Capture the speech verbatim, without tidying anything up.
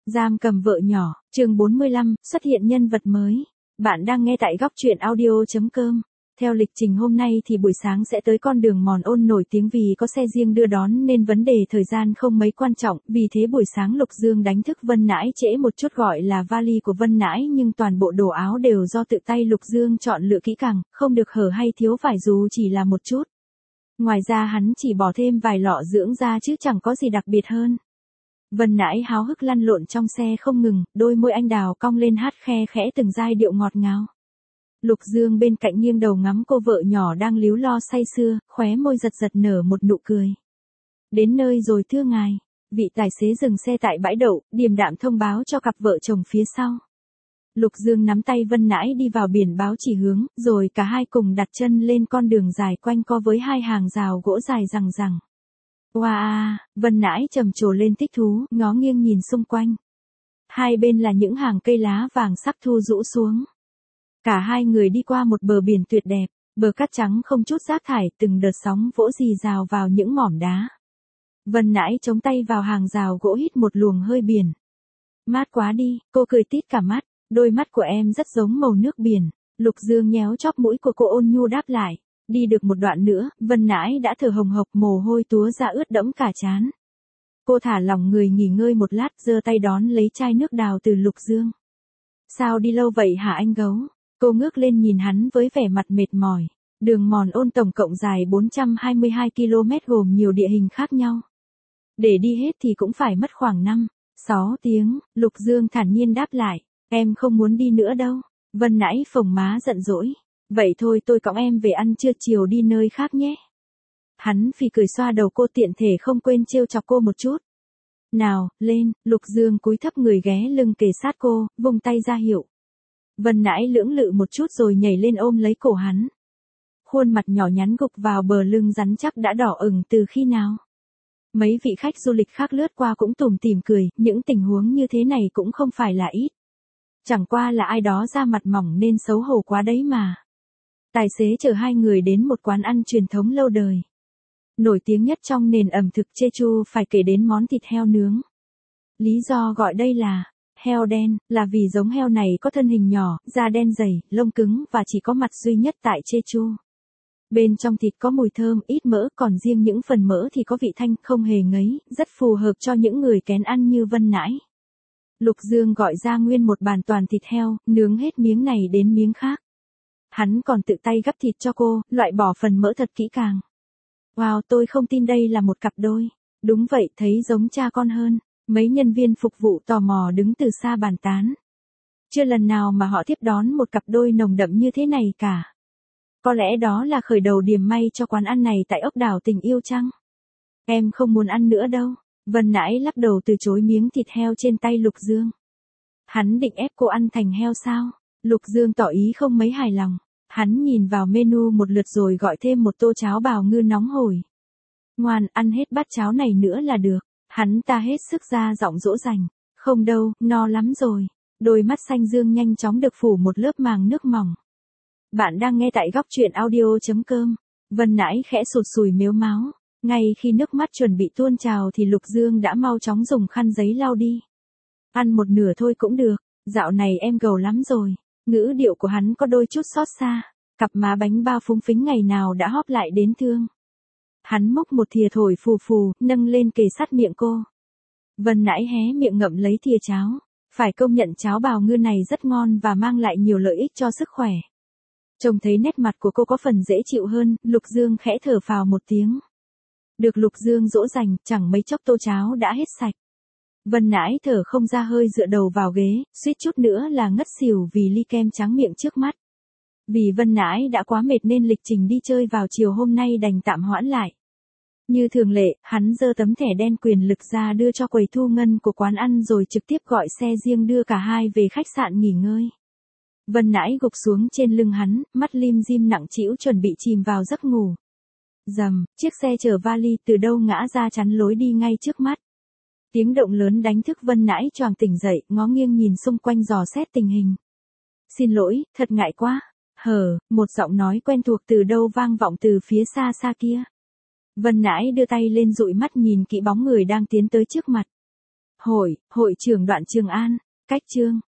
Giam cầm vợ nhỏ, chương bốn mươi lăm, xuất hiện nhân vật mới. Bạn đang nghe tại góc truyện audio chấm com. Theo lịch trình hôm nay thì buổi sáng sẽ tới con đường Mòn Ôn nổi tiếng vì có xe riêng đưa đón nên vấn đề thời gian không mấy quan trọng, vì thế buổi sáng Lục Dương đánh thức Vân Nãi trễ một chút gọi là vali của Vân Nãi nhưng toàn bộ đồ áo đều do tự tay Lục Dương chọn lựa kỹ càng, không được hở hay thiếu vải dù chỉ là một chút. Ngoài ra hắn chỉ bỏ thêm vài lọ dưỡng da chứ chẳng có gì đặc biệt hơn. Vân Nãi háo hức lăn lộn trong xe không ngừng, đôi môi anh đào cong lên hát khe khẽ từng giai điệu ngọt ngào. Lục Dương bên cạnh nghiêng đầu ngắm cô vợ nhỏ đang líu lo say sưa, khóe môi giật giật nở một nụ cười. Đến nơi rồi thưa ngài. Vị tài xế dừng xe tại bãi đậu, điềm đạm thông báo cho cặp vợ chồng phía sau. Lục Dương nắm tay Vân Nãi đi vào biển báo chỉ hướng, rồi cả hai cùng đặt chân lên con đường dài quanh co với hai hàng rào gỗ dài rằng rằng. Wow, Vân Nãi trầm trồ lên thích thú, ngó nghiêng nhìn xung quanh. Hai bên là những hàng cây lá vàng sắc thu rũ xuống. Cả hai người đi qua một bờ biển tuyệt đẹp, bờ cát trắng không chút rác thải, từng đợt sóng vỗ rì rào vào những mỏm đá. Vân Nãi chống tay vào hàng rào gỗ hít một luồng hơi biển. Mát quá đi, cô cười tít cả mắt, đôi mắt của em rất giống màu nước biển. Lục Dương nhéo chóp mũi của cô ôn nhu đáp lại. Đi được một đoạn nữa, Vân Nãi đã thở hồng hộc mồ hôi túa ra ướt đẫm cả trán. Cô thả lỏng người nghỉ ngơi một lát giơ tay đón lấy chai nước đào từ Lục Dương. Sao đi lâu vậy hả anh gấu? Cô ngước lên nhìn hắn với vẻ mặt mệt mỏi. Đường Mòn Ôn tổng cộng dài bốn trăm hai mươi hai ki lô mét gồm nhiều địa hình khác nhau. Để đi hết thì cũng phải mất khoảng năm, sáu tiếng, Lục Dương thản nhiên đáp lại. Em không muốn đi nữa đâu. Vân Nãi phồng má giận dỗi. Vậy thôi tôi cõng em về ăn trưa chiều đi nơi khác nhé. Hắn phì cười xoa đầu cô tiện thể không quên trêu chọc cô một chút. Nào, lên, Lục Dương cúi thấp người ghé lưng kề sát cô, vung tay ra hiệu. Vân Nãi lưỡng lự một chút rồi nhảy lên ôm lấy cổ hắn. Khuôn mặt nhỏ nhắn gục vào bờ lưng rắn chắc đã đỏ ửng từ khi nào. Mấy vị khách du lịch khác lướt qua cũng tủm tỉm cười, những tình huống như thế này cũng không phải là ít. Chẳng qua là ai đó da mặt mỏng nên xấu hổ quá đấy mà. Tài xế chở hai người đến một quán ăn truyền thống lâu đời. Nổi tiếng nhất trong nền ẩm thực Jeju phải kể đến món thịt heo nướng. Lý do gọi đây là heo đen là vì giống heo này có thân hình nhỏ, da đen dày, lông cứng và chỉ có mặt duy nhất tại Jeju. Bên trong thịt có mùi thơm, ít mỡ, còn riêng những phần mỡ thì có vị thanh, không hề ngấy, rất phù hợp cho những người kén ăn như Vân Nãi. Lục Dương gọi ra nguyên một bàn toàn thịt heo, nướng hết miếng này đến miếng khác. Hắn còn tự tay gắp thịt cho cô, loại bỏ phần mỡ thật kỹ càng. Wow, tôi không tin đây là một cặp đôi. Đúng vậy, thấy giống cha con hơn. Mấy nhân viên phục vụ tò mò đứng từ xa bàn tán. Chưa lần nào mà họ tiếp đón một cặp đôi nồng đậm như thế này cả. Có lẽ đó là khởi đầu điểm may cho quán ăn này tại ốc đảo tình yêu chăng? Em không muốn ăn nữa đâu. Vân Nãi lắc đầu từ chối miếng thịt heo trên tay Lục Dương. Hắn định ép cô ăn thành heo sao? Lục Dương tỏ ý không mấy hài lòng. Hắn nhìn vào menu một lượt rồi gọi thêm một tô cháo bào ngư nóng hổi. Ngoan, ăn hết bát cháo này nữa là được. Hắn ta hết sức ra giọng dỗ dành. Không đâu, no lắm rồi. Đôi mắt xanh dương nhanh chóng được phủ một lớp màng nước mỏng. Bạn đang nghe tại góc truyện audio chấm com. Vân Nãi khẽ sụt sùi mếu máo. Ngay khi nước mắt chuẩn bị tuôn trào thì Lục Dương đã mau chóng dùng khăn giấy lau đi. Ăn một nửa thôi cũng được. Dạo này em gầu lắm rồi. Ngữ điệu của hắn có đôi chút xót xa. Cặp má bánh bao phúng phính ngày nào đã hóp lại đến thương. Hắn múc một thìa thổi phù phù, nâng lên kề sát miệng cô. Vân Nãi hé miệng ngậm lấy thìa cháo. Phải công nhận cháo bào ngư này rất ngon và mang lại nhiều lợi ích cho sức khỏe. Trông thấy nét mặt của cô có phần dễ chịu hơn, Lục Dương khẽ thở phào một tiếng. Được Lục Dương dỗ dành, chẳng mấy chốc tô cháo đã hết sạch. Vân Nãi thở không ra hơi dựa đầu vào ghế, suýt chút nữa là ngất xỉu vì ly kem trắng miệng trước mắt. Vì Vân Nãi đã quá mệt nên lịch trình đi chơi vào chiều hôm nay đành tạm hoãn lại. Như thường lệ, hắn giơ tấm thẻ đen quyền lực ra đưa cho quầy thu ngân của quán ăn rồi trực tiếp gọi xe riêng đưa cả hai về khách sạn nghỉ ngơi. Vân Nãi gục xuống trên lưng hắn, mắt lim dim nặng trĩu chuẩn bị chìm vào giấc ngủ. Rầm, chiếc xe chở vali từ đâu ngã ra chắn lối đi ngay trước mắt. Tiếng động lớn đánh thức Vân Nãi choàng tỉnh dậy, ngó nghiêng nhìn xung quanh dò xét tình hình. Xin lỗi, thật ngại quá. Hờ, một giọng nói quen thuộc từ đâu vang vọng từ phía xa xa kia. Vân Nãi đưa tay lên dụi mắt nhìn kỹ bóng người đang tiến tới trước mặt. Hội, hội trưởng Đoạn Trường An, cách chương.